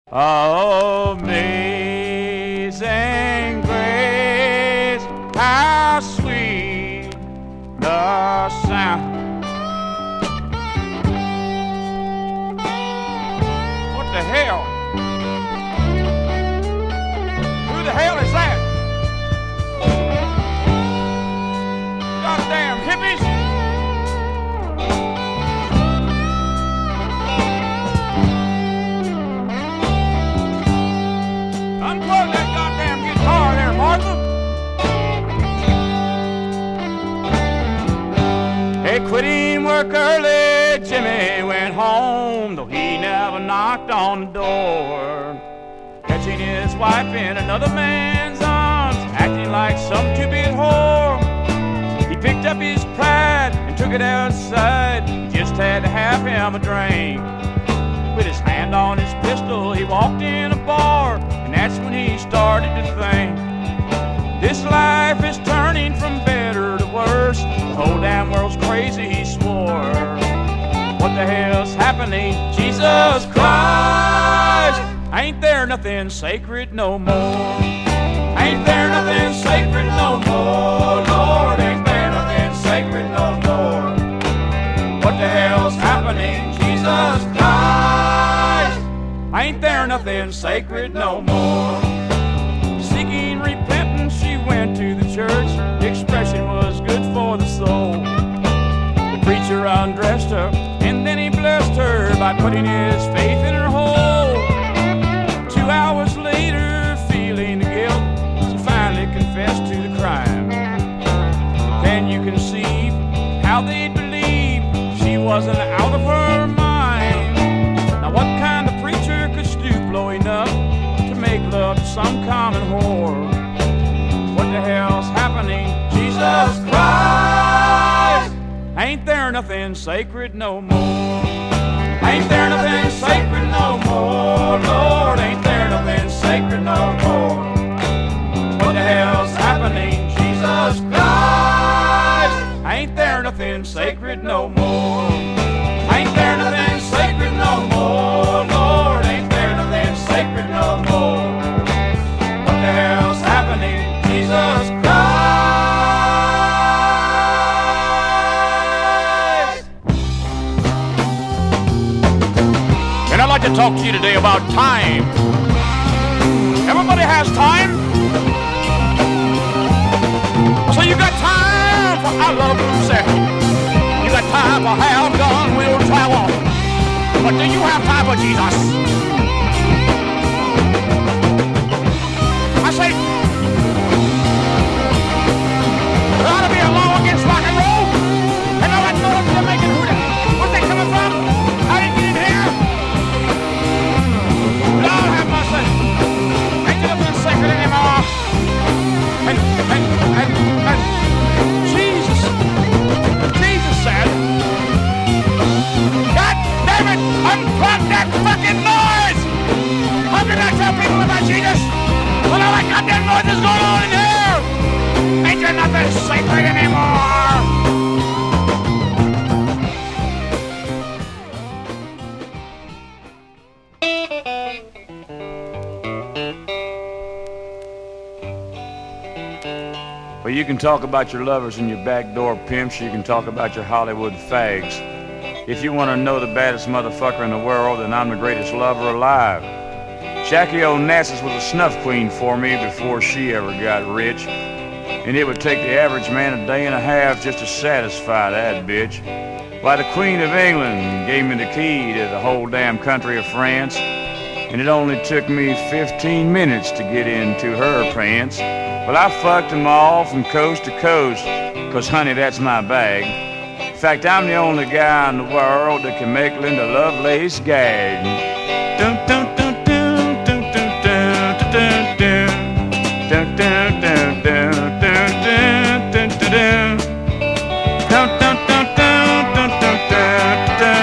Amazing grace, how sweet the sound. What the hell? Who the hell is that? Goddamn hippies! Unplug that goddamn guitar there, Martha. Hey, quitting work early, Jimmy went home, though he never knocked on the door. Catching his wife in another man's arms, acting like some two-bit whore. He picked up his pride and took it outside. He just had to have him a drink. With his hand on his pistol, he walked in a bar, and that's when he started to think, this life is turning from better to worse. The whole damn world's crazy, he swore. What the hell's happening? Jesus Christ! Ain't there nothing sacred no more? Ain't there nothing sacred no more? Lord, ain't there nothing sacred no more? What the hell's happening? Jesus Christ! Ain't there nothing sacred no more? Seeking repentance, she went to the church. The expression was good for the soul. The preacher undressed her, and then he blessed her by putting his faith in her hole. 2 hours later, feeling the guilt, she finally confessed to the crime. Can you conceive how they'd believe she wasn't out of her mind? Now what kind of preacher could stoop low enough to make love to some common whore? What the hell's happening? Jesus Christ! Ain't there nothing sacred no more? Ain't there nothing sacred no more? Lord, ain't there nothing sacred no more? What the hell's happening? Jesus Christ! Ain't there nothing sacred no more? Ain't there nothing sacred no more? Lord, ain't there nothing sacred no more? What the hell's happening? Jesus Christ! And I'd like to talk to you today about time. Everybody has time. So you got time for I love Lucy. You got time for how God will travel. But do you have time for Jesus? I say, there ought to be a law against rock and roll. And all that noise they're making, where's that coming from? How did you get in here? Lord have mercy. Ain't nothing sacred anymore. And Jesus said, God damn it, unplug that fucking noise! How can I tell people about Jesus when all that goddamn noise is going on in here? Ain't there nothing sacred anymore? Well, you can talk about your lovers and your backdoor pimps. You can talk about your Hollywood fags. If you want to know the baddest motherfucker in the world, then I'm the greatest lover alive. Jackie Onassis was a snuff queen for me before she ever got rich. And it would take the average man a day and a half just to satisfy that bitch. Why, the Queen of England gave me the key to the whole damn country of France. And it only took me 15 minutes to get into her pants. Well, I fucked them all from coast to coast, 'cause honey, that's my bag. In fact, I'm the only guy in the world that can make Linda Lovelace gag. Dun dun dun dun dun dun dun dun dun dun dun dun dun dun dun dun. Dun dun dun dun dun dun dun dun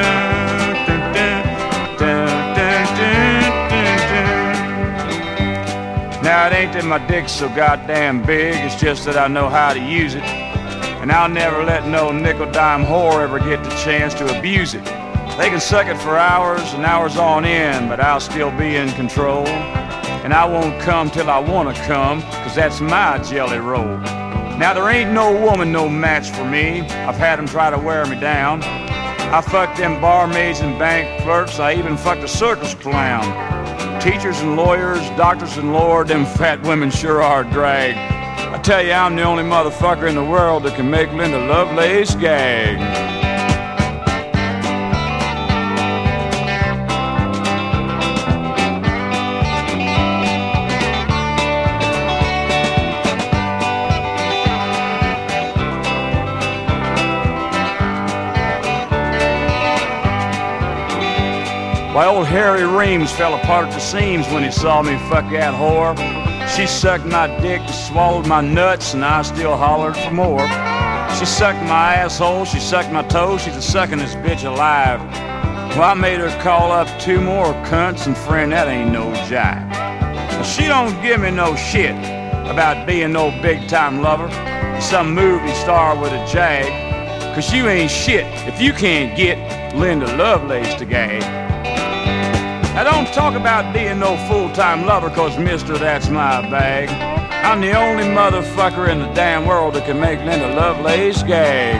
dun. Now it ain't that my dick's so goddamn big, it's just that I know how to use it. And I'll never let no nickel-dime whore ever get the chance to abuse it. They can suck it for hours and hours on end, but I'll still be in control. And I won't come till I want to come, 'cause that's my jelly roll. Now there ain't no woman no match for me. I've had them try to wear me down. I fucked them barmaids and bank clerks. I even fucked a circus clown. Teachers and lawyers, doctors and lord, them fat women sure are a drag. I tell you, I'm the only motherfucker in the world that can make Linda Lovelace gag. Why, old Harry Reams fell apart at the seams when he saw me fuck that whore. She sucked my dick, swallowed my nuts, and I still hollered for more. She sucked my asshole, she sucked my toes, she's the suckingest bitch alive. Well, I made her call up 2 more cunts, and friend, that ain't no jive. Now, she don't give me no shit about being no big-time lover, some movie star with a jag, 'cause you ain't shit if you can't get Linda Lovelace to gag. Now don't talk about being no full-time lover, 'cause mister, that's my bag. I'm the only motherfucker in the damn world that can make Linda Lovelace gag.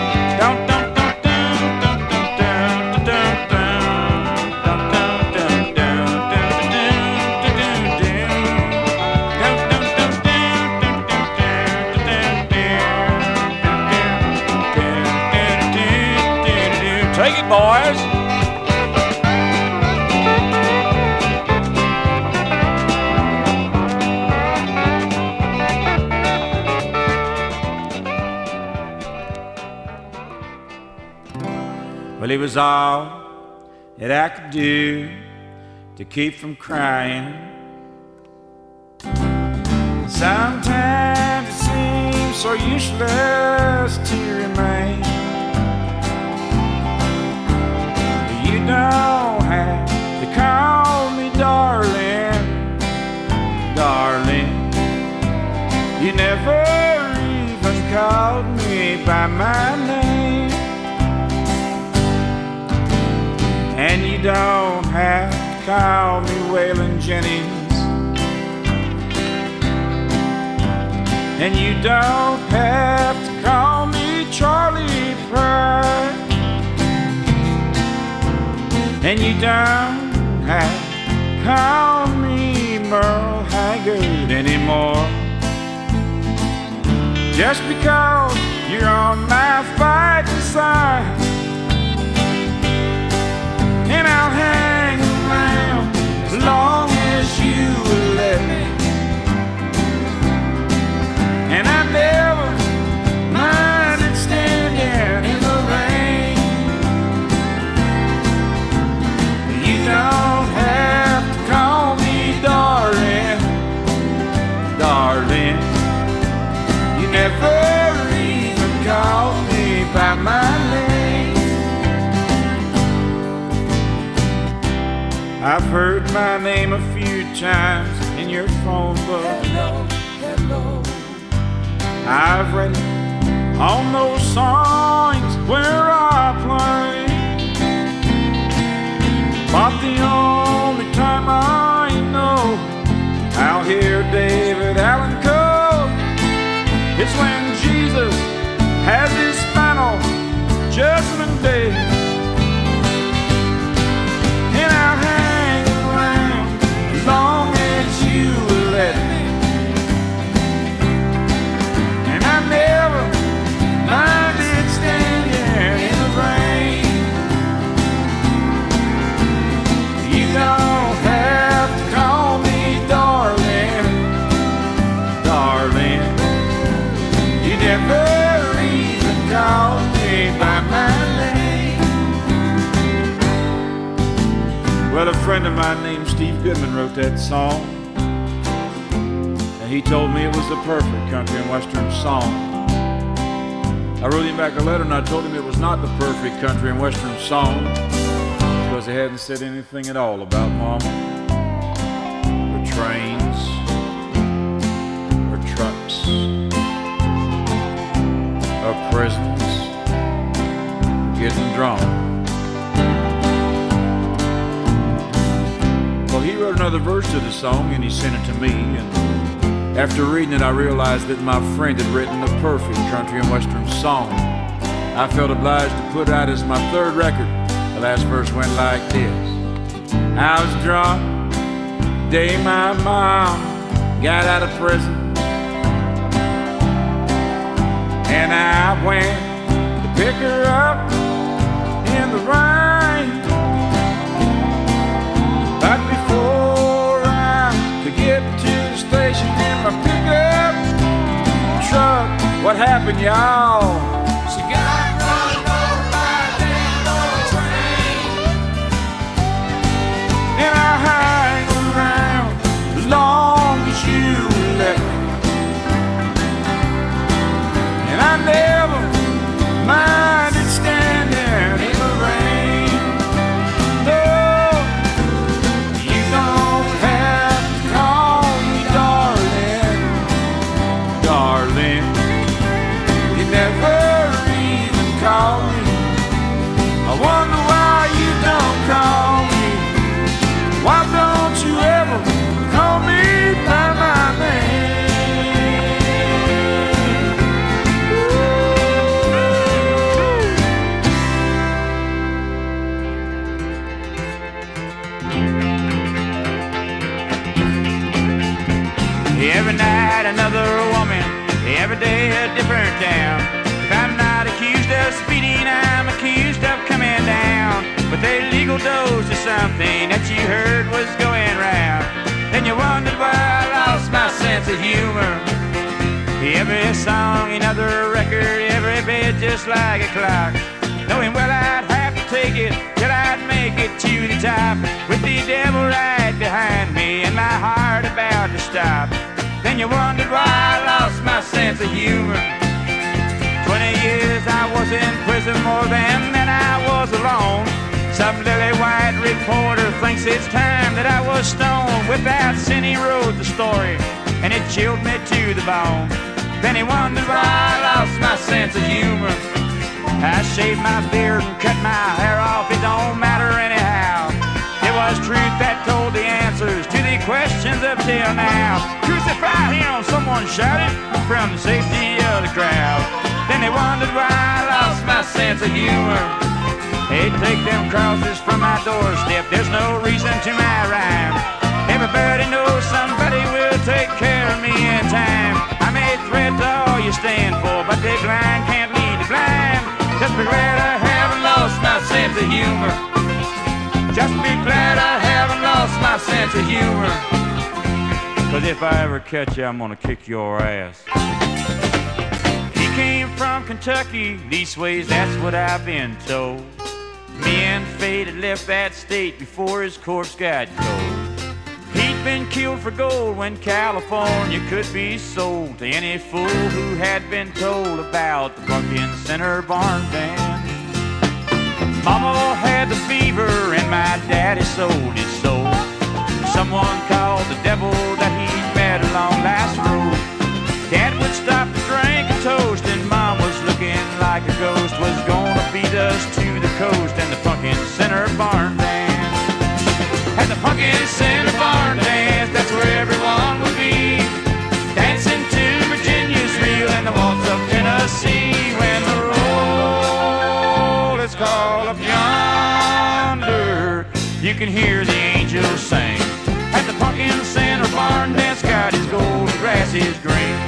Take it, boys. Well, it was all that I could do to keep from crying. Sometimes it seems so useless to remain. You don't have to call me darling, darling. You never even called me by my name. And you don't have to call me Waylon Jennings. And you don't have to call me Charlie Pride. And you don't have to call me Merle Haggard anymore. Just because you're on my fighting side. And I'll hang around as long as you will let me. And I never minded standing in the rain. You don't have to call me darling, darling. You never even called me by my name. I've heard my name a few times in your phone book. Hello, hello. I've read it on those songs where I play. But the only time I know I'll hear David Allen Coe is when Jesus has his final judgment day. And I'll hang around as long as you will let me. And I never minded standing in the rain. You don't have to call me darling, darling. You never even called me by my name. Well, a friend of mine named Steve Goodman wrote that song. And he told me it was the perfect country and western song. I wrote him back a letter and I told him it was not the perfect country and western song because they hadn't said anything at all about mama, or trains, or trucks, or prisons, or getting drunk. wrote another verse to the song and he sent it to me. And after reading it, I realized that my friend had written a perfect country and western song. I felt obliged to put it out as my third record. The last verse went like this. I was drunk the day my mom got out of prison, and I went to pick her up in the rain. But before I could get to the station in my pickup truck, what happened, y'all? She got run over by a damn old train. And I hang around as long as you let me, and I never minded standing in the rain. No, you don't have to call me darling, darling. You never even call me. I wonder why you don't call me. Why don't you ever call me by my name? Every night another woman, every day a different town. If I'm not accused of speeding, I'm accused of coming down with a legal dose of something that you heard was going round. Then you wondered why I lost my sense of humor. Every song, another record, every bit just like a clock. Knowing well I'd have to take it till I'd make it to the top, with the devil right behind me and my heart about to stop. Then you wondered why I lost my sense of humor. 20 years I was in prison, more than that I was alone. Some lily white reporter thinks it's time that I was stoned. Without sin he wrote the story, and it chilled me to the bone. Then he wondered why I lost my sense of humor. I shaved my beard and cut my hair off, it don't matter anyhow. It was truth that told the answers to the questions up till now. Crucify him, someone shouted from the safety of the crowd. Then they wondered why I lost my sense of humor. Hey, take them crosses from my doorstep, there's no reason to my rhyme. Everybody knows somebody will take care of me in time. I may threat to all you stand for, but the blind can't lead the blind. Just be glad I haven't lost my sense of humor. Just be glad I haven't lost my sense of humor. 'Cause if I ever catch you, I'm gonna kick your ass. He came from Kentucky, leastways that's what I've been told. Me and Fate had left that state before his corpse got cold. He'd been killed for gold when California could be sold to any fool who had been told about the Pumpkin Center barn band. Mama had the fever and my daddy sold his soul. Someone called the devil that he'd met along last road. Dad would stop to drink a toast and Mom was looking like a ghost, was gonna beat us to the coast and the Pumpkin Center barn dance. At the Pumpkin Center barn dance, that's where everyone would be, dancing to Virginia's reel and the waltz of Tennessee. When the roll is called up yonder, you can hear the angels sing. At the Pumpkin Center barn dance, God is gold and grass is green.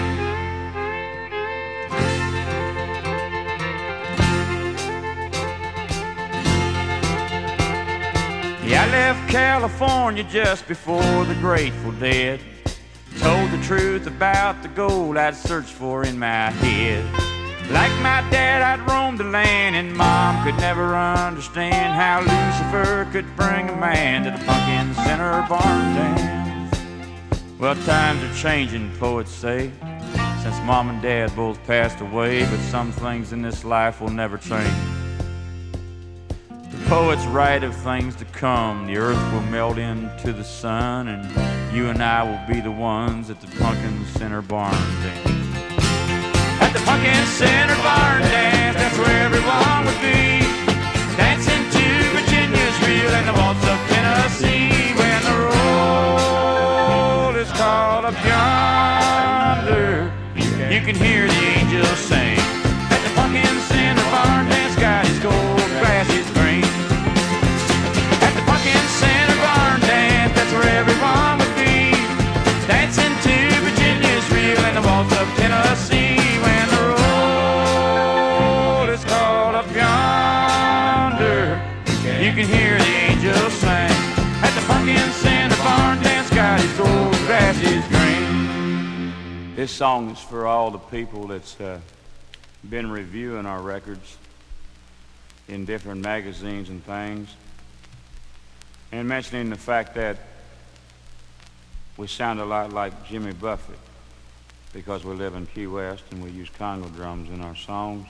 Yeah, I left California just before the Grateful Dead. Told the truth about the gold I'd searched for in my head. Like my dad, I'd roamed the land, and Mom could never understand how Lucifer could bring a man to the Pumpkin Center barn dance. Well, times are changing, poets say, since Mom and Dad both passed away, but some things in this life will never change. The poets write of things to come. The earth will melt into the sun, and you and I will be the ones at the Pumpkin Center barn dance. At the Pumpkin Center barn dance, that's where everyone would be, dancing to Virginia's reel and the waltz of Tennessee. When the roll can hear the angels sing. At the pumpkin cinder barn dance, God is gold, grass is green. At the pumpkin cinder barn dance, that's where everyone would be. Dancing to Virginia's reel and the waltz of Tennessee. When the roll is called up yonder, you can hear the angels sing. At the pumpkin cinder barn dance, God is gold, grass is green. This song is for all the people that's been reviewing our records in different magazines and things, and mentioning the fact that we sound a lot like Jimmy Buffett because we live in Key West and we use Congo drums in our songs.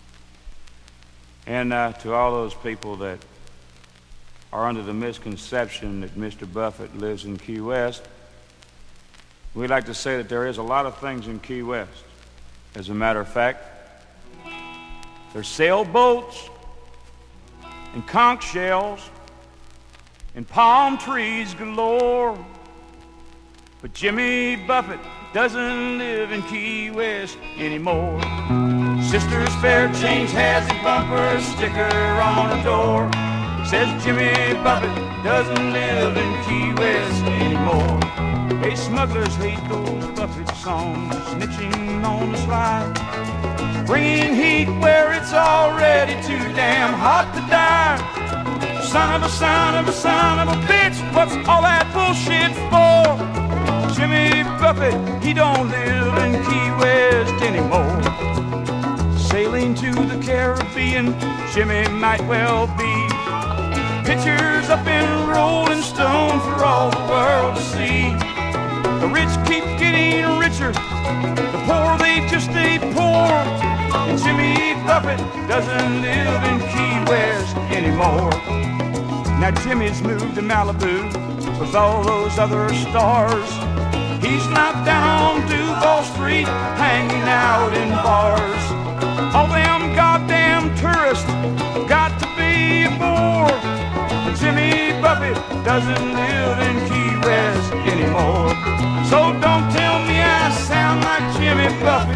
And to all those people that are under the misconception that Mr. Buffett lives in Key West, we'd like to say that there is a lot of things in Key West. As a matter of fact, there's sailboats and conch shells and palm trees galore. But Jimmy Buffett doesn't live in Key West anymore. Sister Spare Change has a bumper sticker on her door. Says Jimmy Buffett doesn't live in Key West anymore. Hey, smugglers hate those Buffett songs, snitching on the slide, bringing heat where it's already too damn hot to die. Son of a son of a son of a bitch, what's all that bullshit for? Jimmy Buffett, he don't live in Key West anymore. Sailing to the Caribbean, Jimmy might well be. Pictures up in Rolling Stone for all the world to see. The rich keep getting richer, the poor they just stay poor. And Jimmy Buffett doesn't live in Key West anymore. Now Jimmy's moved to Malibu with all those other stars. He's not down on Duval Street hanging out in bars. All them goddamn tourists got to be a bore. Jimmy Buffett doesn't live in Key West anymore. So don't tell me I sound like Jimmy Buffett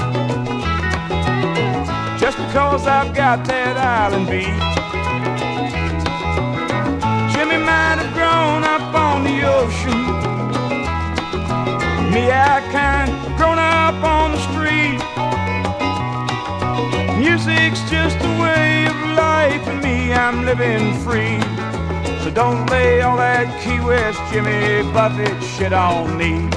just because I've got that island beat. Jimmy might have grown up on the ocean. Me, I kind of grown up on the street. Music's just a way of life, and me, I'm living free. So don't lay all that Key West Jimmy Buffett shit on me.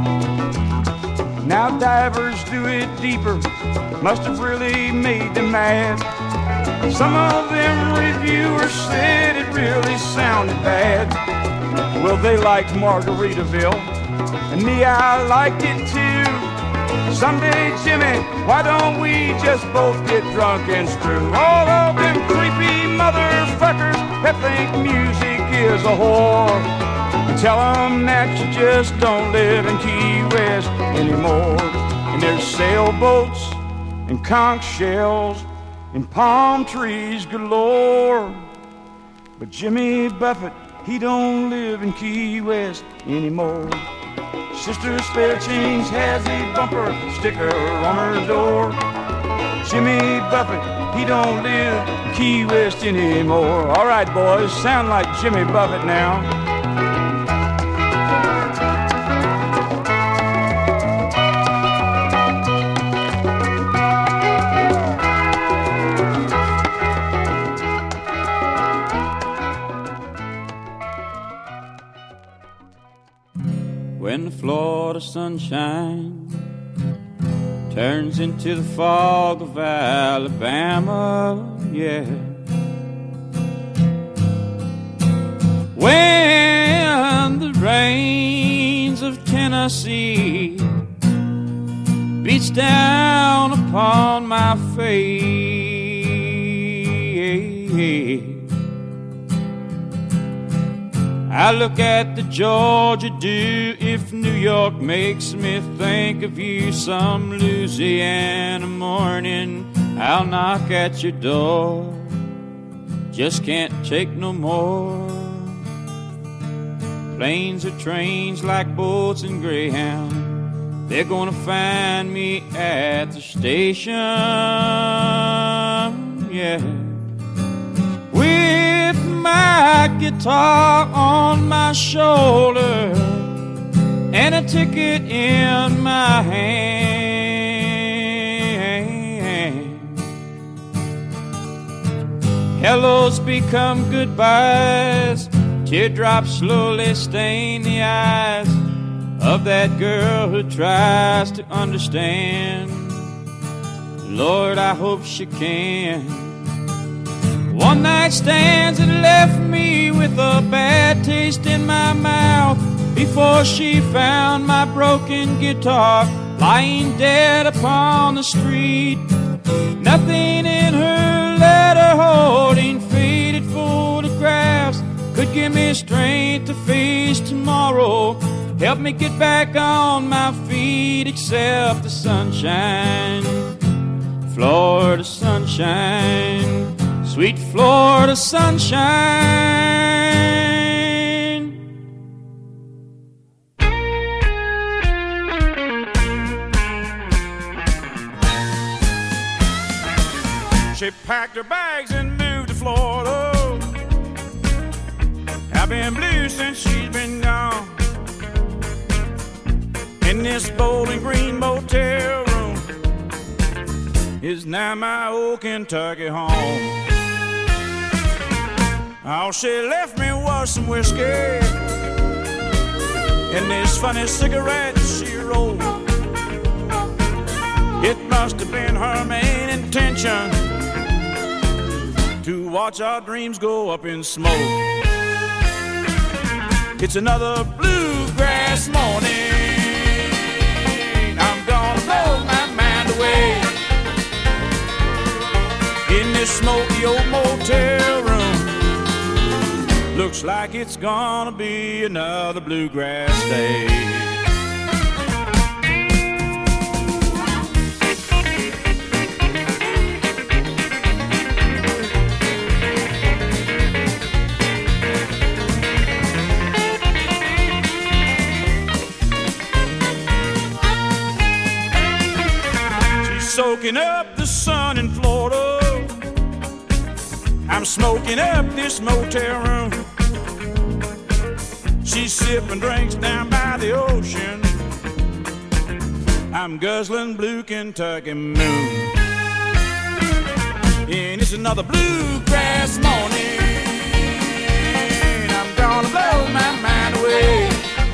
Now divers do it deeper, must have really made them mad. Some of them reviewers said it really sounded bad. Well, they liked Margaritaville, and me, I liked it too. Someday, Jimmy, why don't we just both get drunk and screw? All of them creepy motherfuckers that think music is a whore. And tell them that you just don't live in Key West anymore. And there's sailboats and conch shells and palm trees galore. But Jimmy Buffett, he don't live in Key West anymore. Sister Spare Change has a bumper sticker on her door. Jimmy Buffett, he don't live in Key West anymore. All right, boys, sound like Jimmy Buffett now. When the Florida sunshine turns into the fog of Alabama, yeah. When the rains of Tennessee beats down upon my face, I look at the Georgia dew. If New York makes me think of you some Louisiana morning, I'll knock at your door. Just can't take no more. Planes or trains like boats and Greyhound, they're gonna find me at the station, yeah, with my guitar on my shoulder and a ticket in my hand. Hellos become goodbyes, teardrops slowly stain the eyes of that girl who tries to understand. Lord, I hope she can. One night stands that left me with a bad taste in my mouth before she found my broken guitar lying dead upon the street. Nothing in her letter holding faded photographs could give me strength to face tomorrow, help me get back on my feet, except the sunshine, Florida sunshine, sweet Florida sunshine. She packed her bags and moved to Florida. I've been blue since she's been gone. In this Bowling Green motel room is now my old Kentucky home. All she left me was some whiskey and this funny cigarette she rolled. It must have been her main intention to watch our dreams go up in smoke. It's another bluegrass morning. I'm gonna blow my mind away in this smoky old motel room. Looks like it's gonna be another bluegrass day. Soaking up the sun in Florida, I'm smoking up this motel room. She's sipping drinks down by the ocean, I'm guzzling blue Kentucky moon. And it's another bluegrass morning. I'm gonna blow my mind away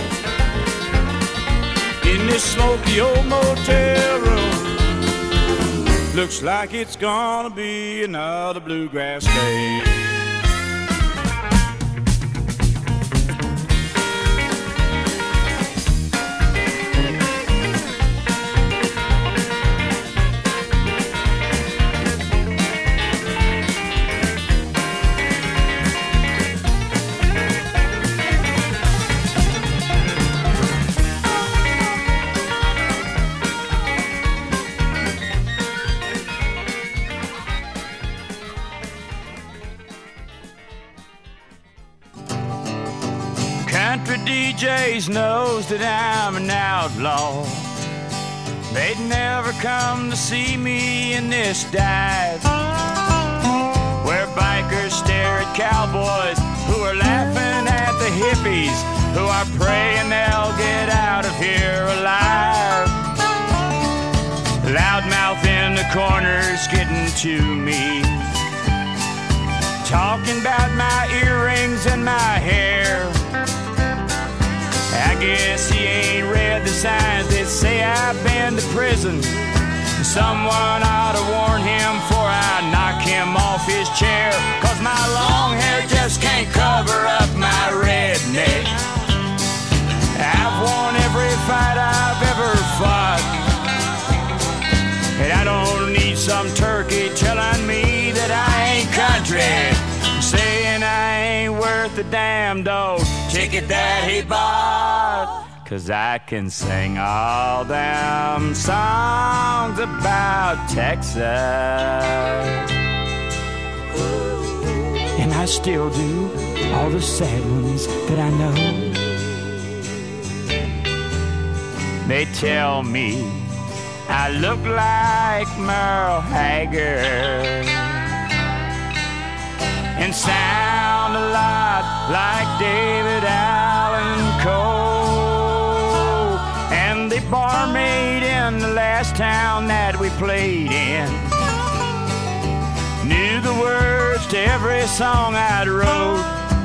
in this smoky old motel room. Looks like it's gonna be another bluegrass day. Country DJs knows that I'm an outlaw. They'd never come to see me in this dive, where bikers stare at cowboys who are laughing at the hippies who are praying they'll get out of here alive. Loudmouth in the corners getting to me, talking about my earrings and my hair. I guess he ain't read the signs that say I've been to prison. Someone ought to warn him before I knock him off his chair, 'cause my long hair just can't cover up my redneck. I've won every fight I've ever fought, and I don't need some turkey telling me that I ain't country, saying I ain't worth a damn dog ticket that he bought. 'Cause I can sing all them songs about Texas, and I still do all the sad ones that I know. They tell me I look like Merle Haggard and sound a lot like David Allan Coe. And the barmaid in the last town that we played in knew the words to every song I'd wrote.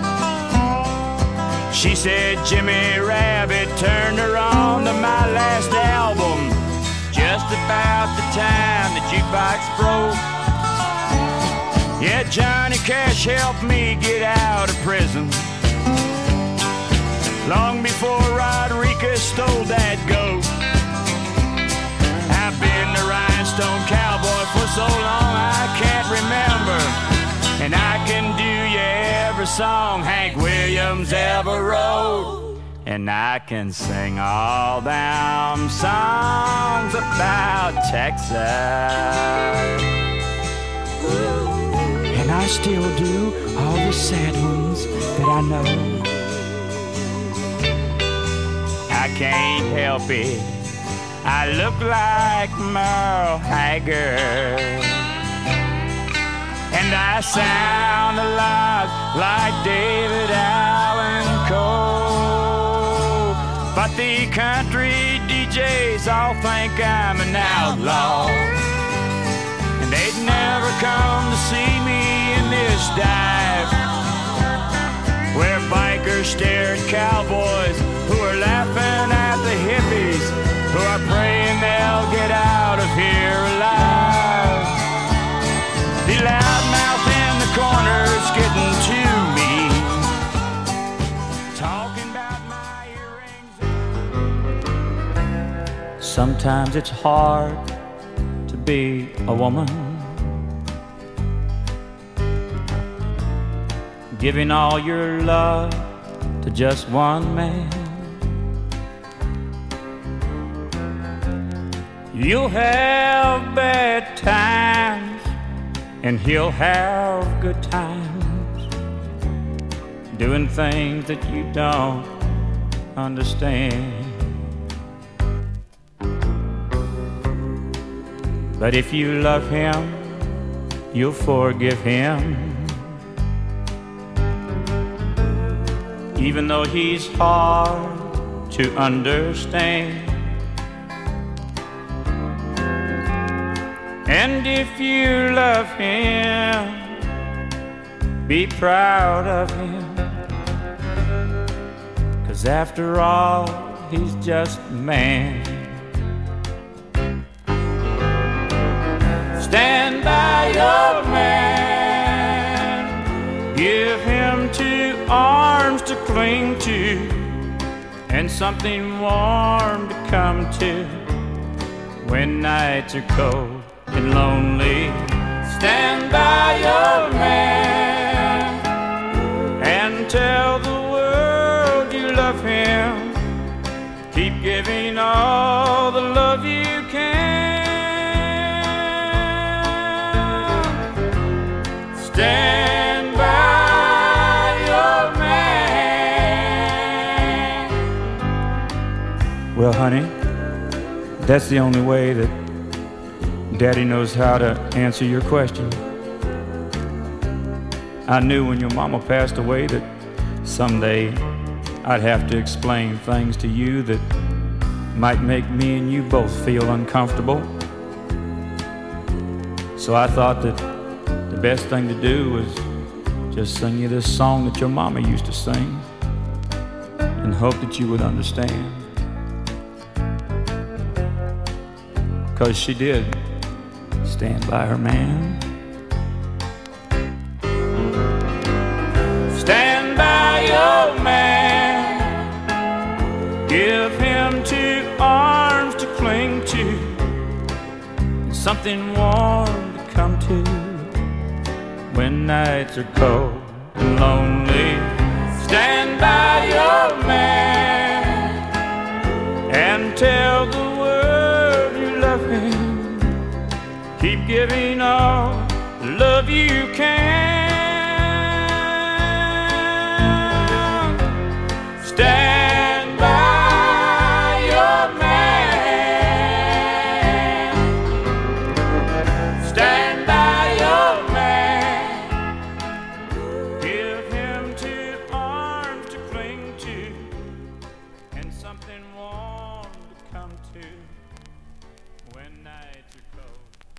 She said Jimmy Rabbit turned her on to my last album just about the time the jukebox broke. Yeah, Johnny Cash helped me get out of prison long before Rodriguez stole that goat. I've been the rhinestone cowboy for so long I can't remember, and I can do you every song Hank Williams ever wrote, and I can sing all them songs about Texas, and I still do all the sad ones that I know. I can't help it, I look like Merle Haggard, and I sound a lot like David Allan Coe. But the country DJs all think I'm an outlaw, and they'd never come to see me in this dive, where bikers stare at cowboys who are laughing at the hippies who are praying they'll get out of here alive. The loudmouth in the corner's getting to me, talking about my earrings. Sometimes it's hard to be a woman, giving all your love to just one man. You'll have bad times and he'll have good times, doing things that you don't understand. But if you love him, you'll forgive him, even though he's hard to understand. And if you love him, be proud of him, 'cause after all, he's just a man. Stand by your man, give him 2 arms to cling to, and something warm to come to when nights are cold and lonely. Stand by your man and tell the world you love him. Keep giving all the love you can. Stand by your man. Well, honey, that's the only way that Daddy knows how to answer your question. I knew when your mama passed away that someday I'd have to explain things to you that might make me and you both feel uncomfortable. So I thought that the best thing to do was just sing you this song that your mama used to sing and hope that you would understand. 'Cause she did stand by her man. Stand by your man, give him 2 arms to cling to, and something warm to come to when nights are cold and lonely. Stand by your man and tell the world you love him. Keep giving all the love you can. Stand by your man. something warm to come to when nights are cold.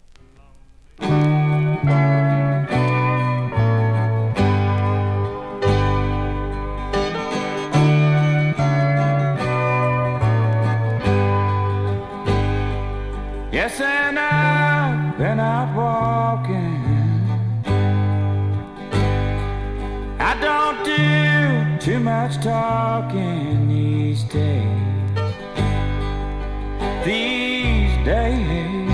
Yes, and I've been out walking. I don't do too much talking these days. These days.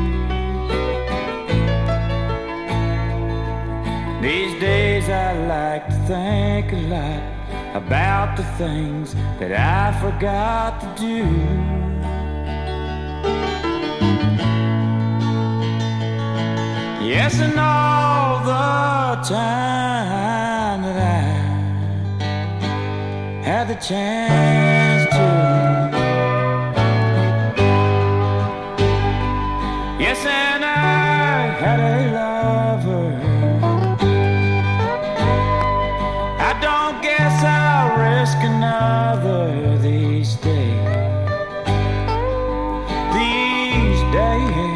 These days I like to think a lot about the things that I forgot to do. Yes, and all the time that I had the chance to. Yes, and I had a lover. I don't guess I'll risk another these days. These days.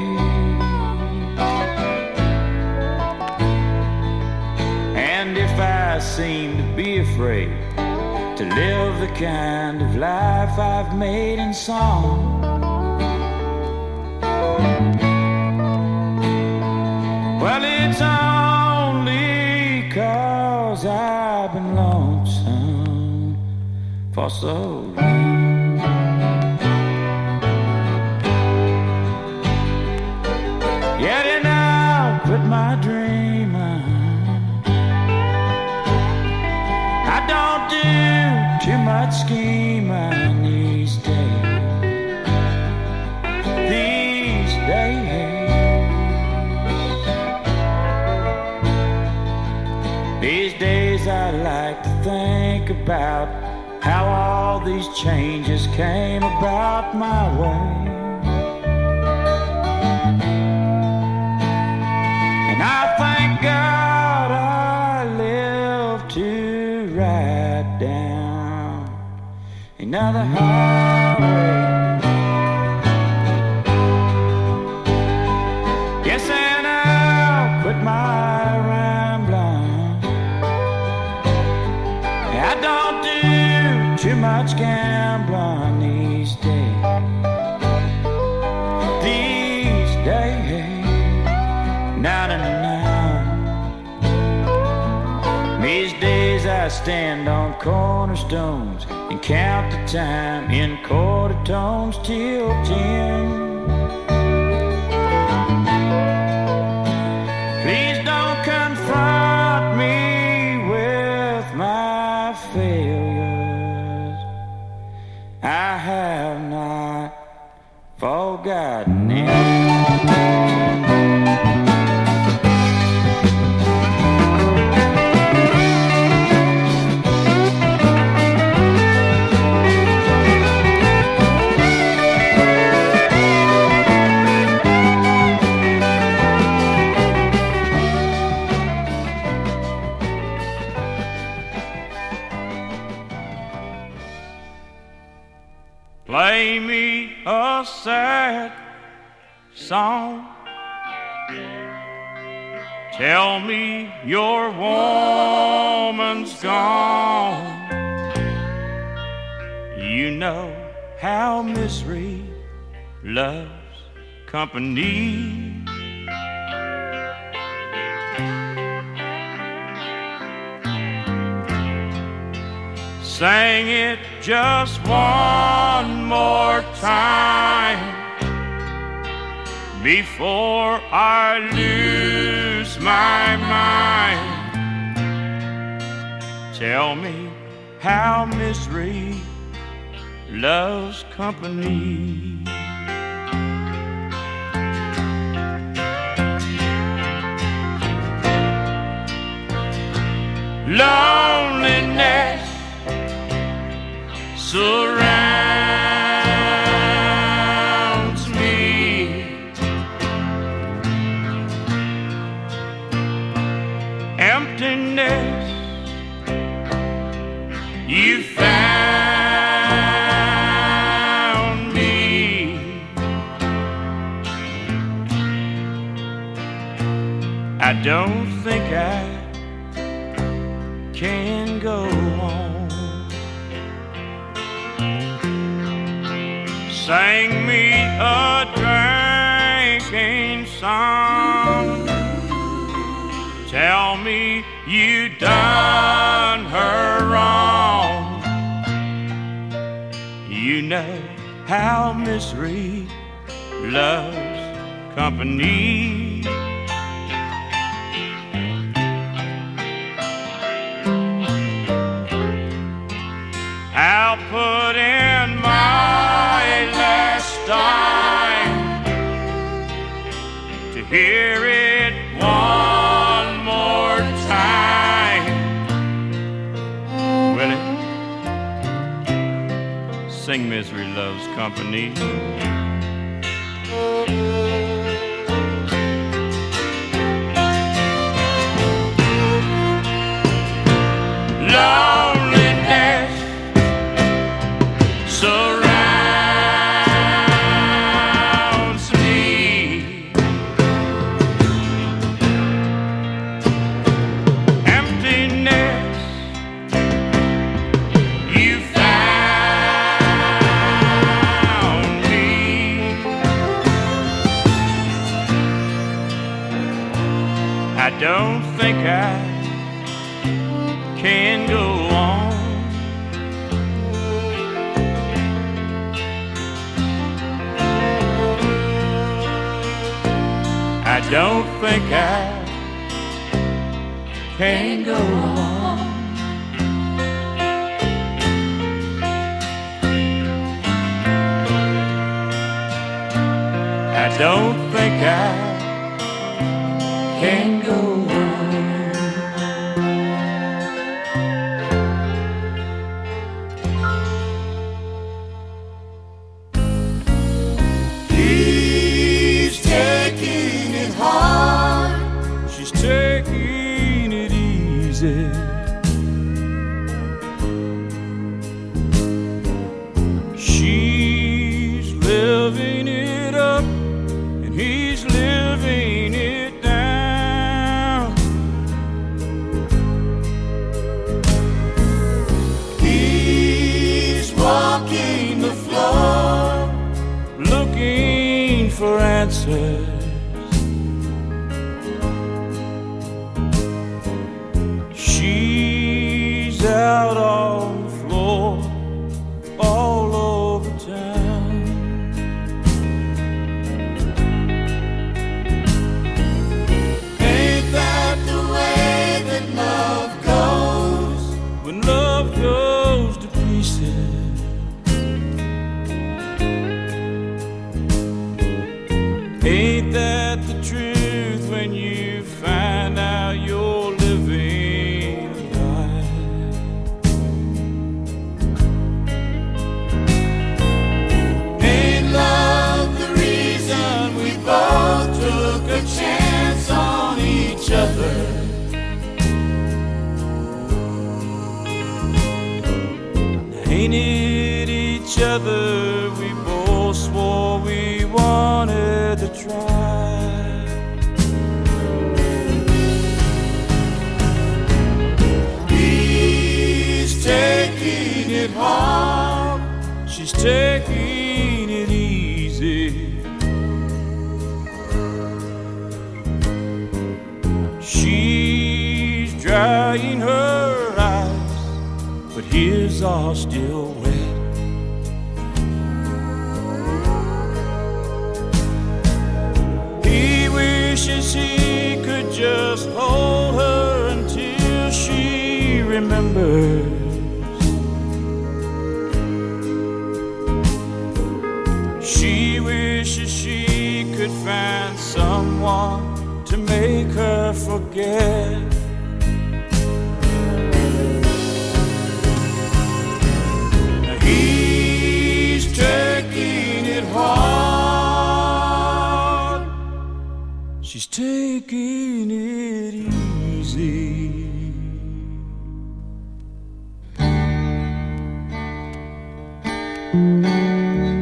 I seem to be afraid to live the kind of life I've made in song. Well, it's only 'cause I've been lonesome for so long. Yet and I'll quit my dreaming. I don't do too much scheming these days. These days. These days I like to think about how all these changes came about my way. And I thank God I live to ride down another highway. Yes, and I'll quit my rambling. I don't do too much gambling these days. These days. Now, these days I stand on cornerstones and count the time in quarter tones till 10. Please don't confront me with my failures. I have not forgotten it. Play me a sad song. Tell me your woman's gone. You know how misery loves company. Sing it just one more time before I lose my mind. Tell me how misery loves company. Loneliness surrounds me. Emptiness you found I don't think I can go on. Sing me a drinking song. Tell me you done her wrong. You know how misery loves company. I'll put in my last dime to hear it one more time. Willie, sing Misery Loves Company. Loneliness surrounds me. Emptiness, you found me. I don't think I can go on. I don't think I can go on. I don't think I can go on. He's taking it hard. She's taking it easy. She's living it up, and he's living it down. He's walking the floor, Looking for answers. She's out on the floor all over town. ain't that the way that love goes? When love goes to pieces, ain't that the truth when you find out you're living a lie? Ain't love the reason we both took a chance on each other? Ain't it each other we both swore we wanted to try? He's taking it hard. She's taking it easy. She's drying her eyes, but his are still wet. He wishes he could just hold her until she remembers. She wishes she could find someone to make her forget. Now he's taking it hard. She's taking it easy.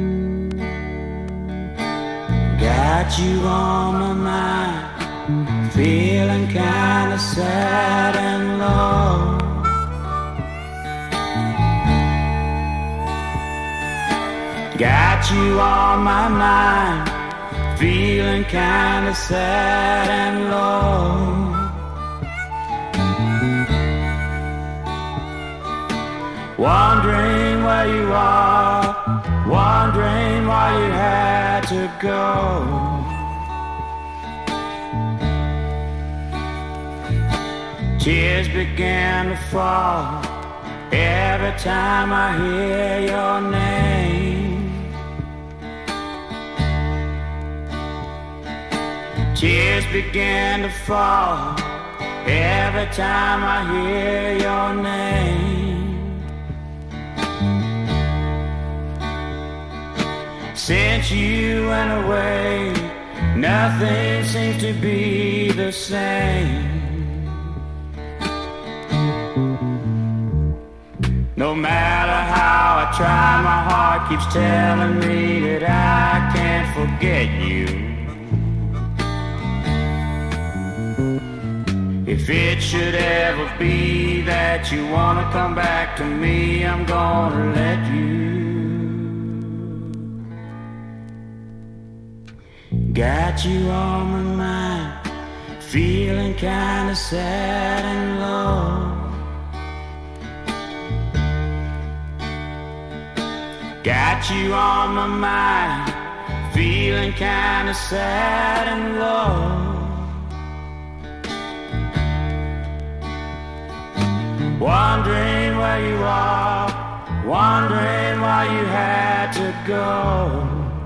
Got you on my mind, feeling kinda sad and low. Got you on my mind, feeling kinda sad and low. Wondering where you are, wondering why you had to go. Tears began to fall every time I hear your name. Tears began to fall every time I hear your name. Since you went away, nothing seems to be the same. No matter how I try, my heart keeps telling me that I can't forget you. If it should ever be that you wanna come back to me, I'm gonna let you. Got you on my mind, feeling kinda sad and low. Got you on my mind, feeling kinda sad and low. Wondering where you are, wondering why you had to go.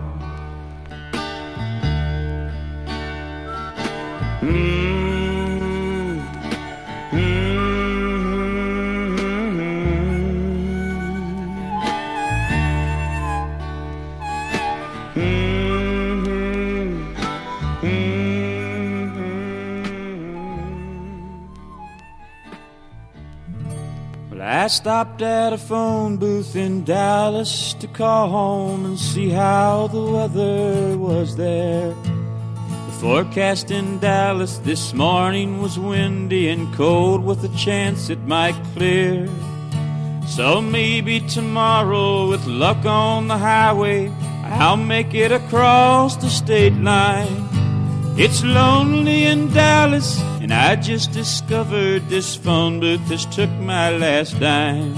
I stopped at a phone booth in Dallas to call home and see how the weather was there. The forecast in Dallas this morning was windy and cold with a chance it might clear. So maybe tomorrow, with luck on the highway, I'll make it across the state line. It's lonely in Dallas, and I just discovered this phone booth has took my last dime.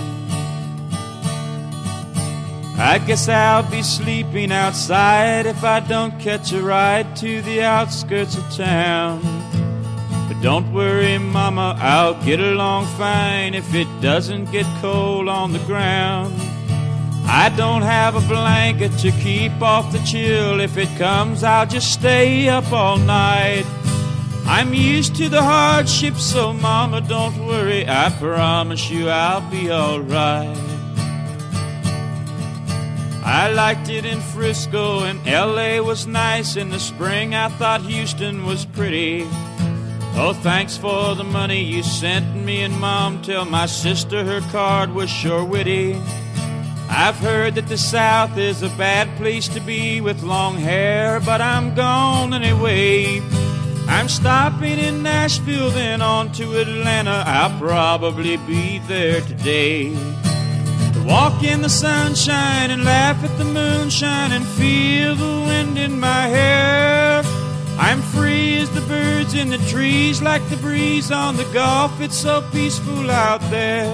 I guess I'll be sleeping outside if I don't catch a ride to the outskirts of town. But don't worry, Mama, I'll get along fine if it doesn't get cold on the ground. I don't have a blanket to keep off the chill. If it comes, I'll just stay up all night. I'm used to the hardships, so Mama, don't worry. I promise you I'll be all right. I liked it in Frisco and L.A. was nice. In the spring I thought Houston was pretty. Oh, thanks for the money you sent me, and Mom, tell my sister her card was sure witty. I've heard that the South is a bad place to be with long hair, but I'm gone anyway. I'm stopping in Nashville, then on to Atlanta. I'll probably be there today. To walk in the sunshine and laugh at the moonshine and feel the wind in my hair. I'm free as the birds in the trees, like the breeze on the Gulf. It's so peaceful out there.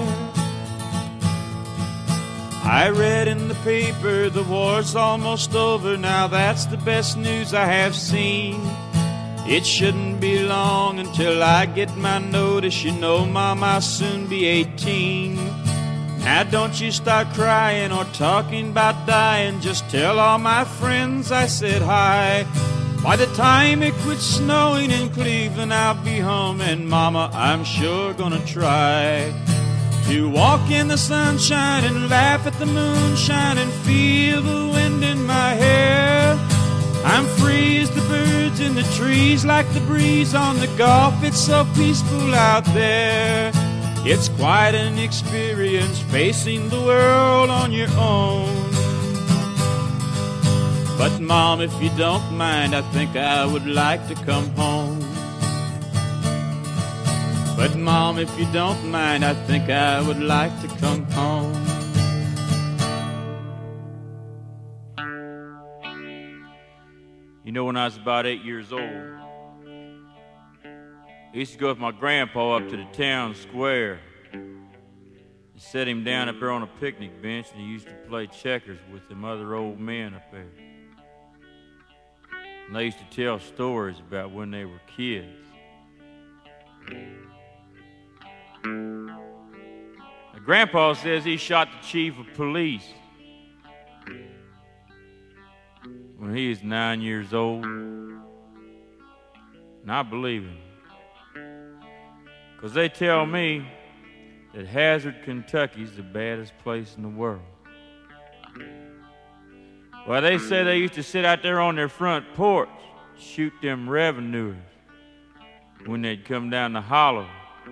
I read in the paper the war's almost over. Now that's the best news I have seen. It shouldn't be long until I get my notice. You know, Mom, I'll soon be 18. Now don't you start crying or talking about dying. Just tell all my friends I said hi. By the time it quits snowing in Cleveland, I'll be home, and Mama, I'm sure gonna try to walk in the sunshine and laugh at the moonshine and feel the wind in my hair. I'm free as the birds in the trees, like the breeze on the Gulf. It's so peaceful out there. It's quite an experience facing the world on your own. But Mom, if you don't mind, I think I would like to come home. But Mom, if you don't mind, I think I would like to come home. You know, when I was about 8 years old, I used to go with my grandpa up to the town square and set him down up there on a picnic bench, and he used to play checkers with them other old men up there. And they used to tell stories about when they were kids. My grandpa says he shot the chief of police when he was 9 years old. And I believe him. Because they tell me that Hazard, Kentucky's the baddest place in the world. Well, they say they used to sit out there on their front porch, shoot them revenuers when they'd come down the hollow.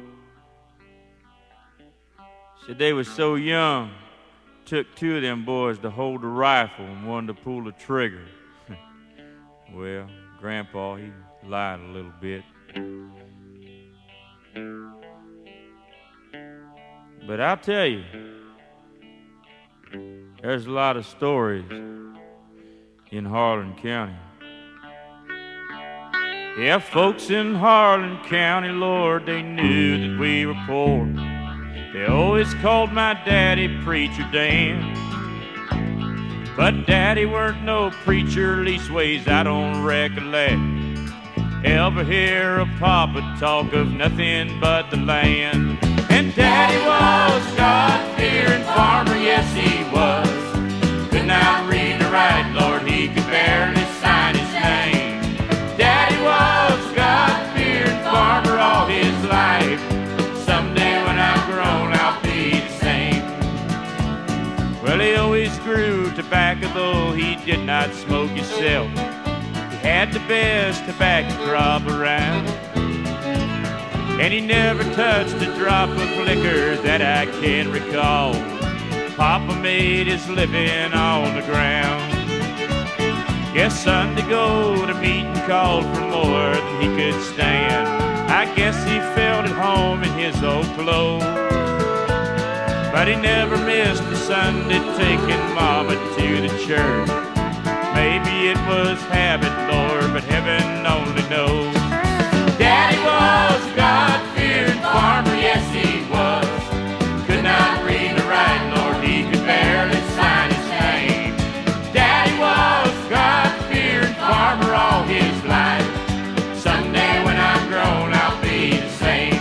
Said they was so young, took two of them boys to hold a rifle and one to pull the trigger. Well, Grandpa, he lied a little bit. But I'll tell you, there's a lot of stories in Harlan County. Yeah, folks in Harlan County, Lord, they knew that we were poor. They always called my daddy Preacher Dan. But Daddy weren't no preacher, leastways I don't recollect. Ever hear a papa talk of nothing but the land. And Daddy was God-fearing farmer, yes he was. Could not read or write, Lord, he could barely sign his name. Daddy was God-fearing farmer all his life. Someday when I'm grown, I'll be the same. Well, he always grew tobacco, though he did not smoke himself. He had the best tobacco crop around. And he never touched a drop of liquor that I can recall. Papa made his living on the ground. Yes, Sunday go to meeting called for more than he could stand. I guess he felt at home in his old clothes. But he never missed a Sunday taking Mama to the church. Maybe it was habit, Lord, but heaven only knows. Daddy was a God-fearing farmer, yes he was. Could not read or write, Lord, he could barely sign his name. Daddy was a God-fearing farmer all his life. Someday when I'm grown, I'll be the same.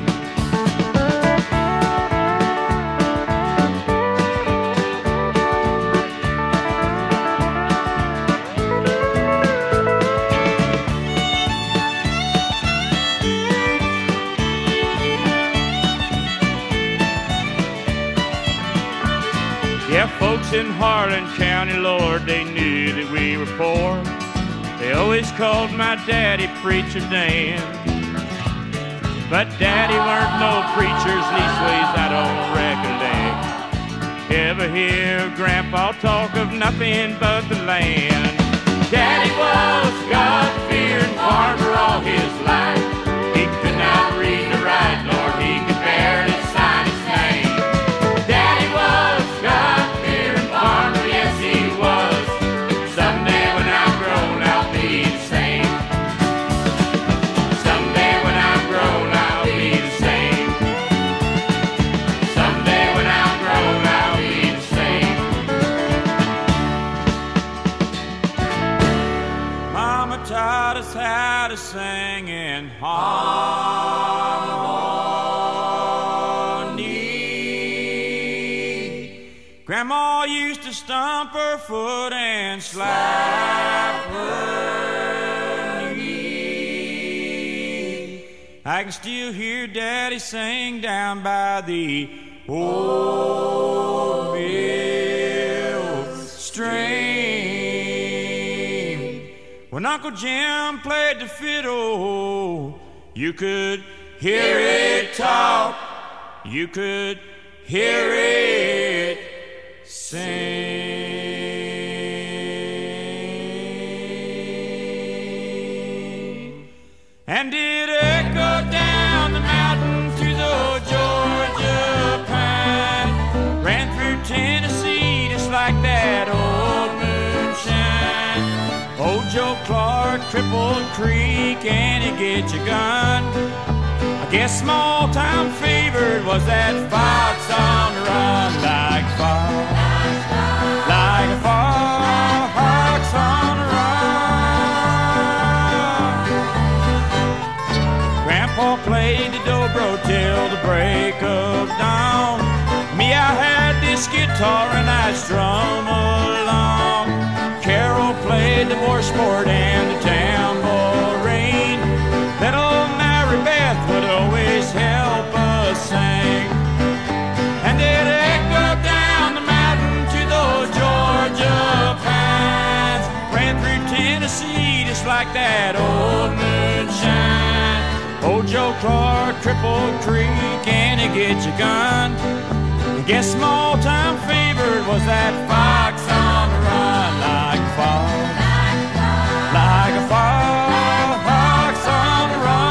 Yeah, folks in Harlan County, Lord, they knew that we were poor. They always called my daddy Preacher Dan. But Daddy weren't no preachers, leastways I don't recollect. Ever hear Grandpa talk of nothing but the land? Daddy was a God-fearing farmer all his life. He could not read or write, Lord, he could barely sign his name. Daddy was a God-fearing farmer, yes he was. Someday when I'm grown, I'll be the same. Someday when I'm grown, I'll be the same. Someday when I'm grown, I'll be the same. Mama taught us how to sing in harmony. Grandma used to stomp her foot and slap her knee. I can still hear Daddy sing down by the old mill stream. When Uncle Jim played the fiddle, you could hear it talk, you could hear it sing. And it echoed down the mountain that old moonshine. Old Joe Clark, Crippled Creek, and he get your gun. I guess small-time favored was that fox on the run, like a fox on the run. Grandpa played the dobro till the break of dawn. Me, I had this guitar and I'd strum along. Carol played the washboard and the tambourine. That old Mary Beth would always help us sing. And it echoed down the mountain to those Georgia pines. Ran through Tennessee just like that old moonshine. Old Joe Clark, Crippled Creek, and he get your gun. I guess small-time favored was that fox on the run, like a fox, like a fox on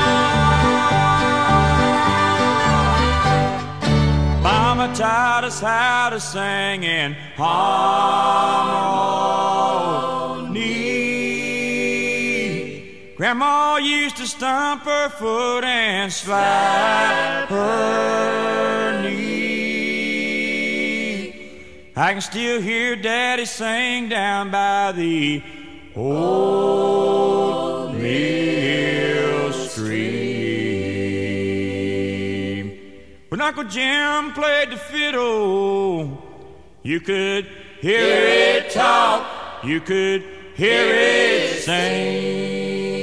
the run. Mama taught us how to sing in harmony. Grandma used to stomp her foot and slap her knee. I can still hear Daddy sing down by the old mill stream. When Uncle Jim played the fiddle, you could hear it talk, you could hear it sing.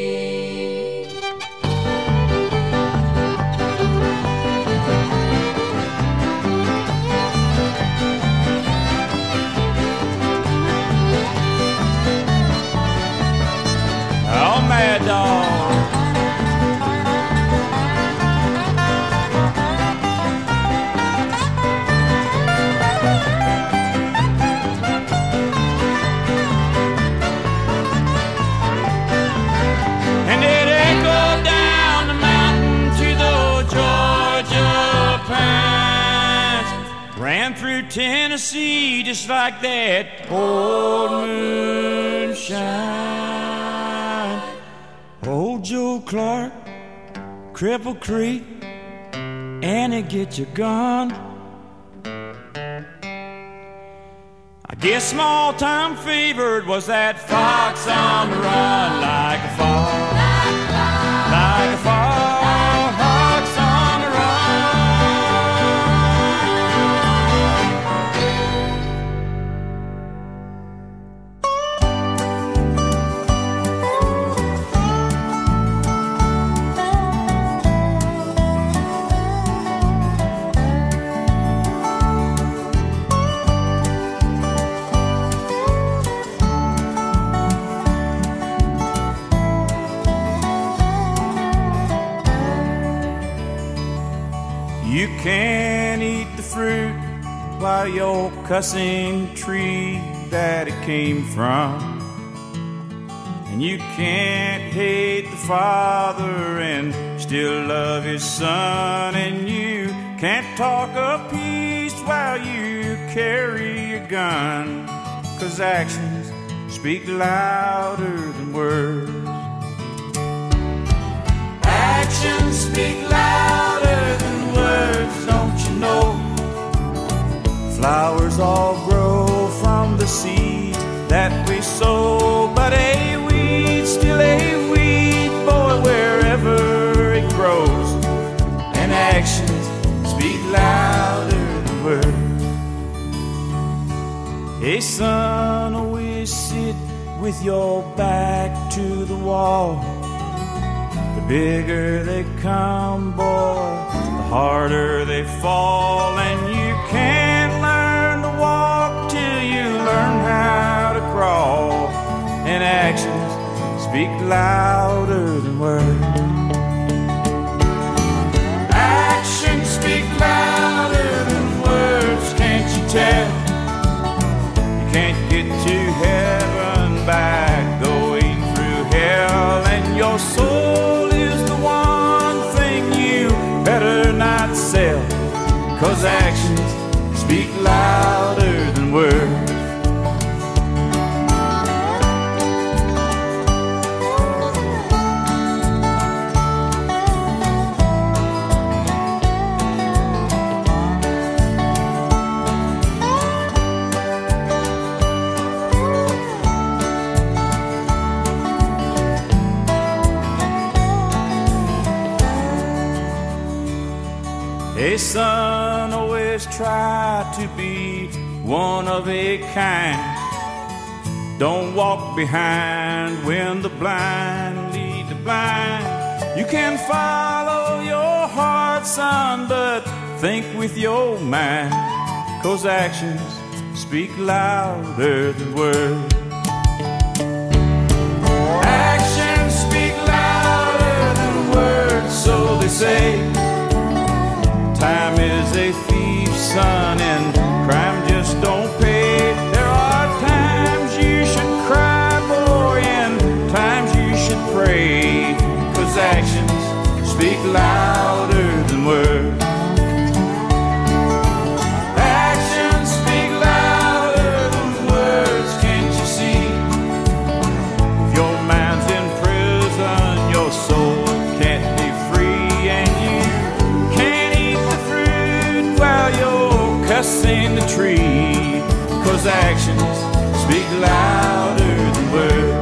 Mad Dog. And it echoed down the mountain to the Georgia pines. Ran through Tennessee just like that old moonshine. Old Joe Clark, Cripple Creek, and it get your gun. I guess small-time favored was that fox on the run, like a fox, like a fox on the run. You can't eat the fruit while you're cussing the tree that it came from. And you can't hate the father and still love his son. And you can't talk of peace while you carry a gun. 'Cause actions speak louder than words. Actions speak louder than words, don't you know? Flowers all grow from the seed that we sow, but a weed, still a weed, boy, wherever it grows. And actions speak louder than words. Hey son, always sit with your back to the wall. The bigger they come, boy, the harder they fall. And you can't learn to walk till you learn how to crawl. And actions speak louder than words. Actions speak louder than words, can't you tell? You can't get to heaven by going through hell. And your soul is the one thing you better not sell. 'Cause actions speak louder than words. Hey son, always try to be one of a kind. Don't walk behind when the blind lead the blind. You can follow your heart, son, but think with your mind, 'cause actions speak louder than words. Actions speak louder than words, so they say. Time is a thief, son, and crime just don't pay. There are times you should cry, boy, and times you should pray, 'cause actions speak louder than words. Actions speak louder than words, can't you see? If your mind's in prison, your soul can't be free, and you can't eat the fruit while you're cussing the tree, 'cause actions speak louder than words.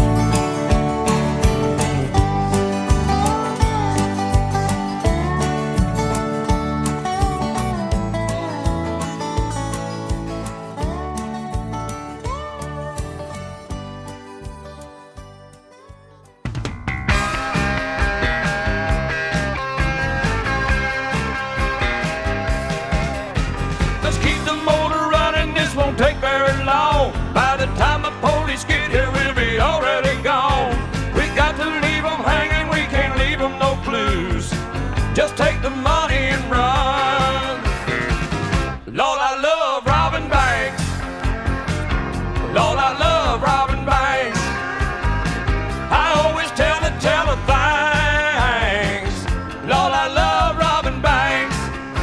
Take very long. By the time the police get here, we'll be already gone. We got to leave them hanging, we can't leave them no clues. Just take the money and run. Lord, I love robbing banks. Lord, I love robbing banks. I always tell the teller thanks. Lord, I love robbing banks.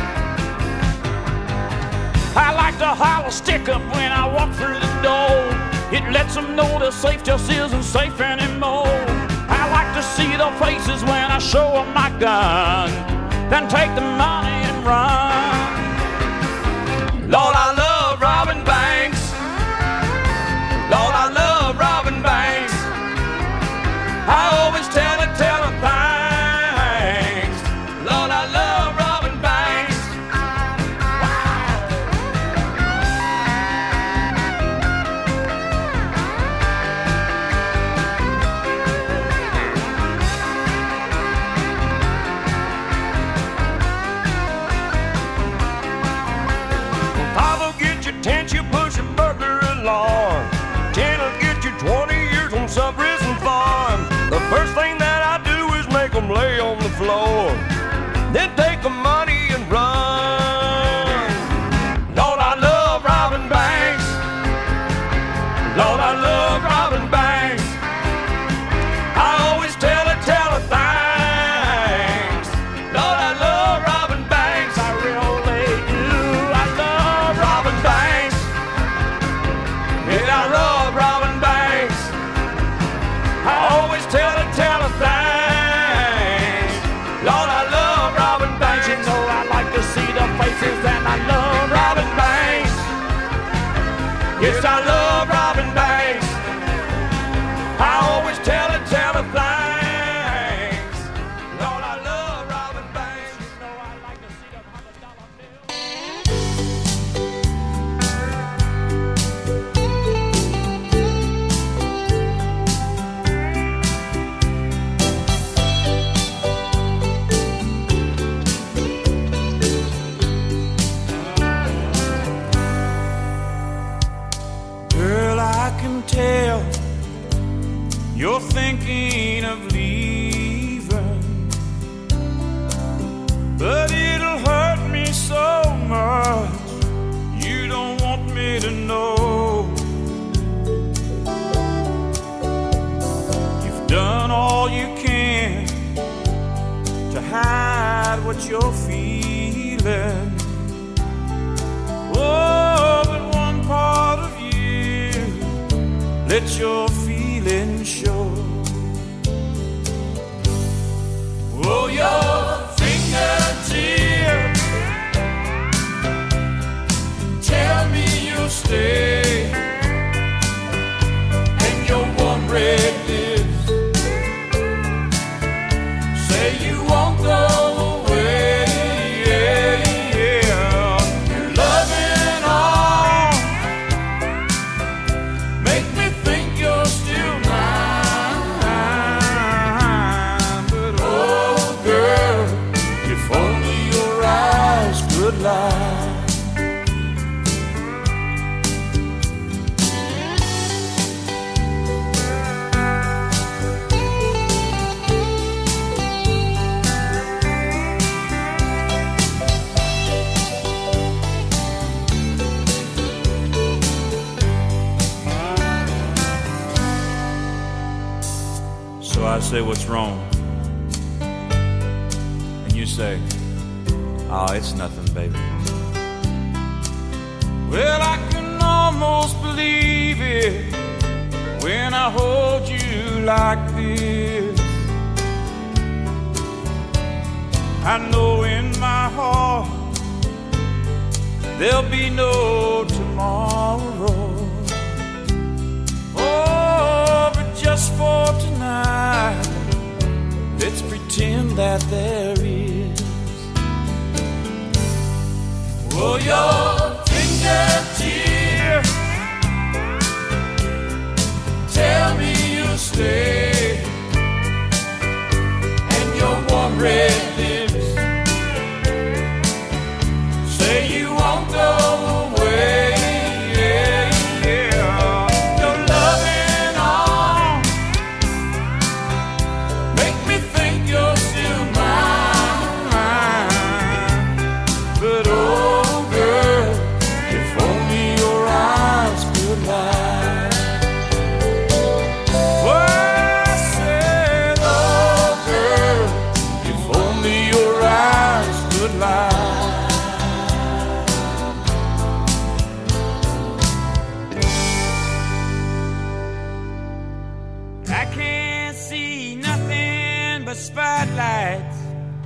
I like to holler stick up when I walk through the door. It lets them know the safe just isn't safe anymore. I like to see their faces when I show them my gun, then take the money and run. Lord, I love robbing banks. Lord, I love robbing banks. I always tell the teller thanks. Lord, I love robbing banks. You push a burglar alarm. 10 will get you 20 years on some prison farm. The first thing that I do is make them lay on the floor, then take the money and run. Lord, I love robbing banks. Lord, I love robbing banks. I always tell the teller thanks. Lord, I love robbing banks. I really do. I love robbing banks. I love robbing banks. I always tell the teller thanks. Lord, I love robbing banks. You know I like to see the faces, and I love robbing banks. Yes, I love robbing banks. I always tell the teller thanks. Lord, I love robbing banks. You know I like to see them $100 bills. Tell you're thinking of leaving, but it'll hurt me so much. You don't want me to know. You've done all you can to hide what you're feeling. Oh, but one part of let your feelings show. Oh, your fingertips tell me you'll stay, and your warm red lips say you won't go away. Yeah, I say, what's wrong? And you say, oh, it's nothing, baby. Well, I can almost believe it when I hold you like this. I know in my heart there'll be no tomorrow. Oh, but just for tonight, let's pretend that there is. Oh, your fingertips tell me you'll stay, and your warm red lips say you won't go away. Yeah, yeah. Your loving arms make me think you're still mine. But oh girl, if only your eyes could lie. Well, I said, oh girl, if only your eyes could lie. I can't see nothing but spotlights.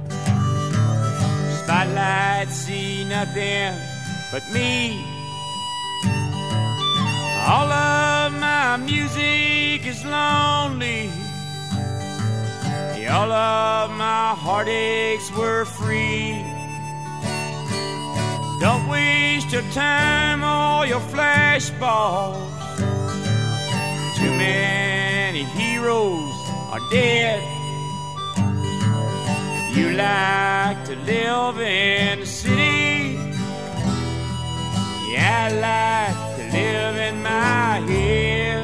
Spotlights see nothing but me. All of my music is lonely. All of my heartaches were free. Don't waste your time or your flashballs. Too many heroes are dead. You like to live in the city. Yeah, I like to live in my head.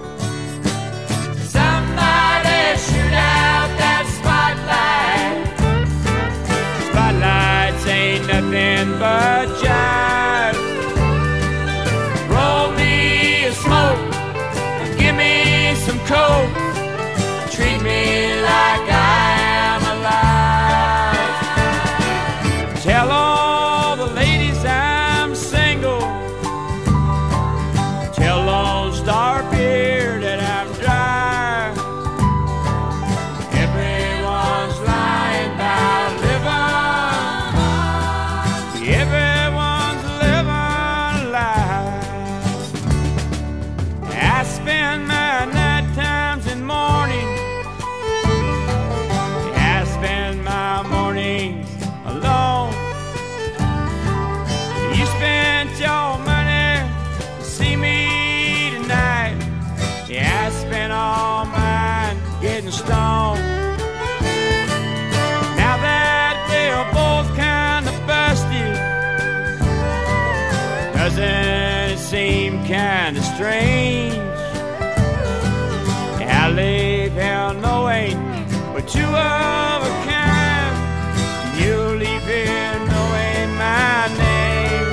Somebody shoot out that spotlight. Spotlights ain't nothing but jive. Roll me a smoke, give me some coke. Treat me like I am alive. Tell all the ladies I'm single. Tell Lone Star Beer that I'm dry. Everyone's lying about living. Everyone's living life. I spend my night times in morning. I spend my mornings alone. You spent your money to see me tonight. Yeah, I spent all mine getting stoned. Now that they're both kind of busted, doesn't it seem kind of strange? I leave hell knowing we're two of a kind. You leave here knowing my name.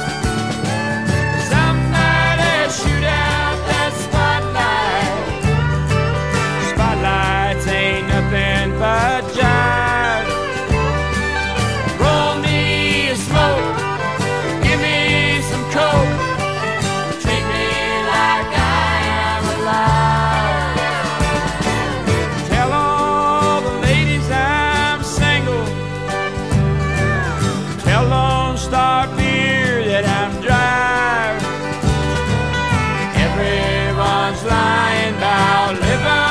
Somebody shoot out that spotlight. Spotlights ain't nothing but jive. Roll me a smoke, give me some coke. Treat me like I am alive. Tell all the ladies I'm single. Tell Lone Star Beer that I'm dry. Everyone's lying about living.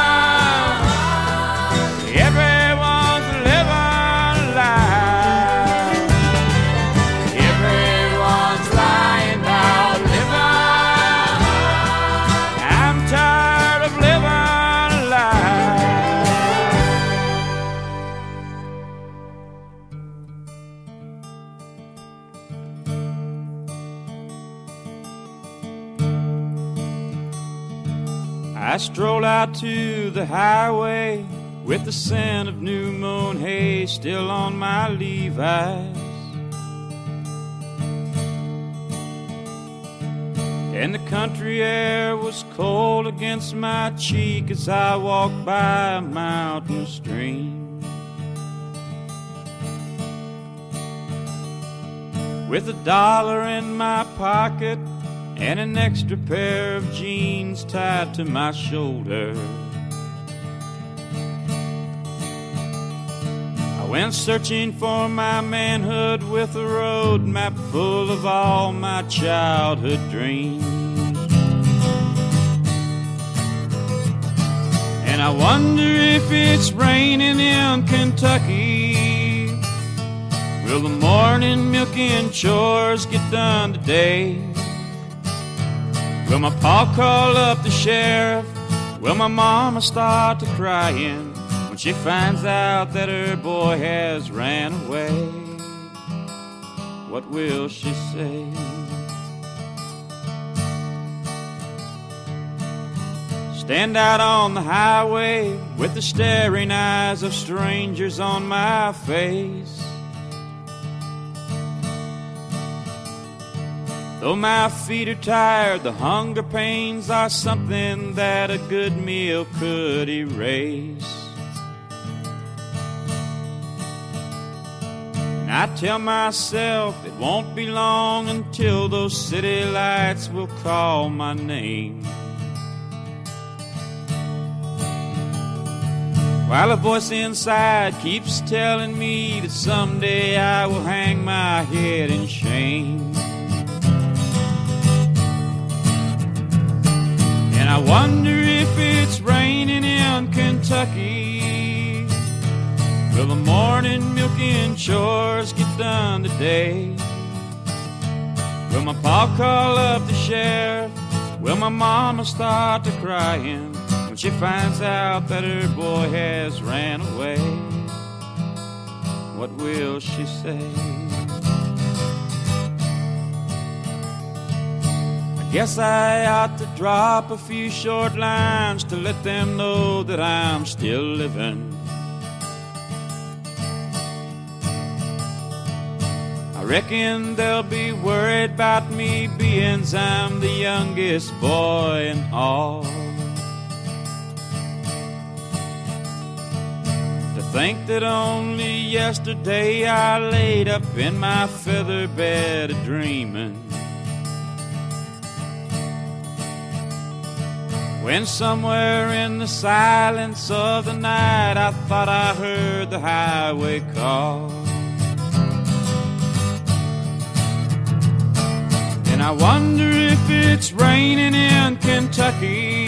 Everyone's living life. Everyone's lying about living. I'm tired of living life. I stroll out to the highway with the scent of new moon hay still on my Levi's. and the country air was cold against my cheek as I walked by a mountain stream. With $1 in my pocket and an extra pair of jeans tied to my shoulder, I went searching for my manhood with a road map full of all my childhood dreams. And I wonder if it's raining in Kentucky, will the morning milking chores get done today? Will my pa call up the sheriff? Will my mama start to crying when she finds out that her boy has ran away? What will she say? Stand out on the highway with the staring eyes of strangers on my face. Though my feet are tired, the hunger pains are something that a good meal could erase. And I tell myself it won't be long until those city lights will call my name. While a voice inside keeps telling me that someday I will hang my head in shame. And I wonder if it's raining in Kentucky, will the morning milking chores get done today? Will my pa call up the sheriff? Will my mama start to crying when she finds out that her boy has ran away? What will she say? Guess I ought to drop a few short lines to let them know that I'm still living. I reckon they'll be worried about me being I'm the youngest boy in all. To think that only yesterday I laid up in my feather bed a-dreaming, when somewhere in the silence of the night I thought I heard the highway call. And I wonder if it's raining in Kentucky.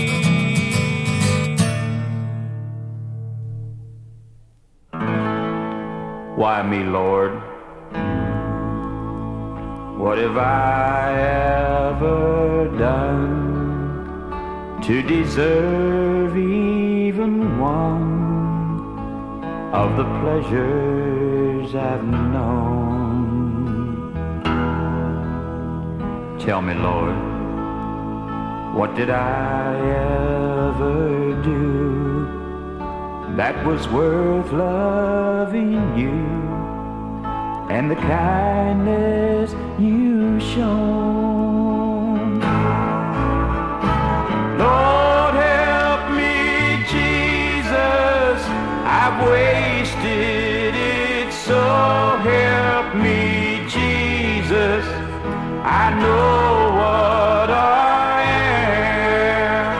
Why me, Lord? What have I ever done to deserve even one of the pleasures I've known? Tell me, Lord, what did I ever do that was worth loving you and the kindness you've shown? Lord, help me, Jesus, I've wasted it, so help me, Jesus, I know what I am.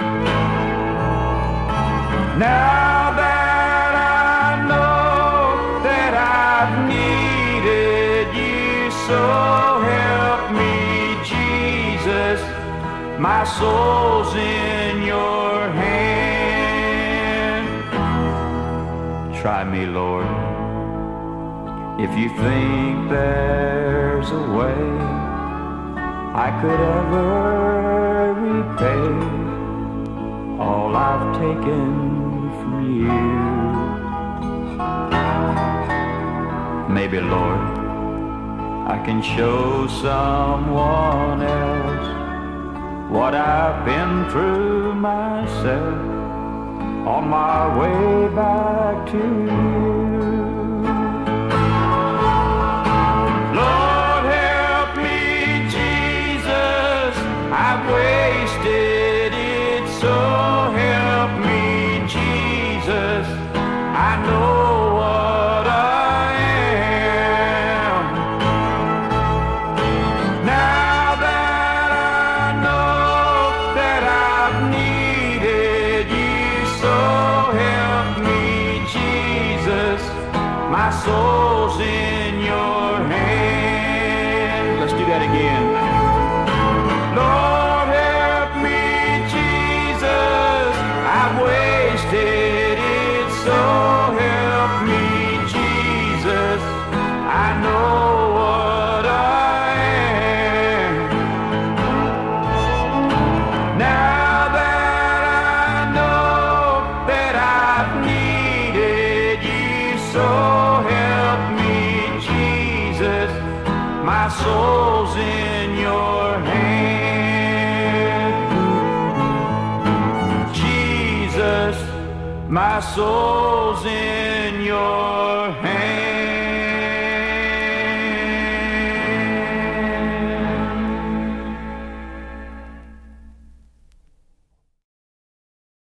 Now that I know that I've needed you, so help me, Jesus, my soul's in your hand. Try me, Lord, if you think there's a way I could ever repay all I've taken from you. Maybe, Lord, I can show someone else what I've been through myself on my way back to you. Lord, help me, Jesus, soul's in your hand. Jesus, my soul's in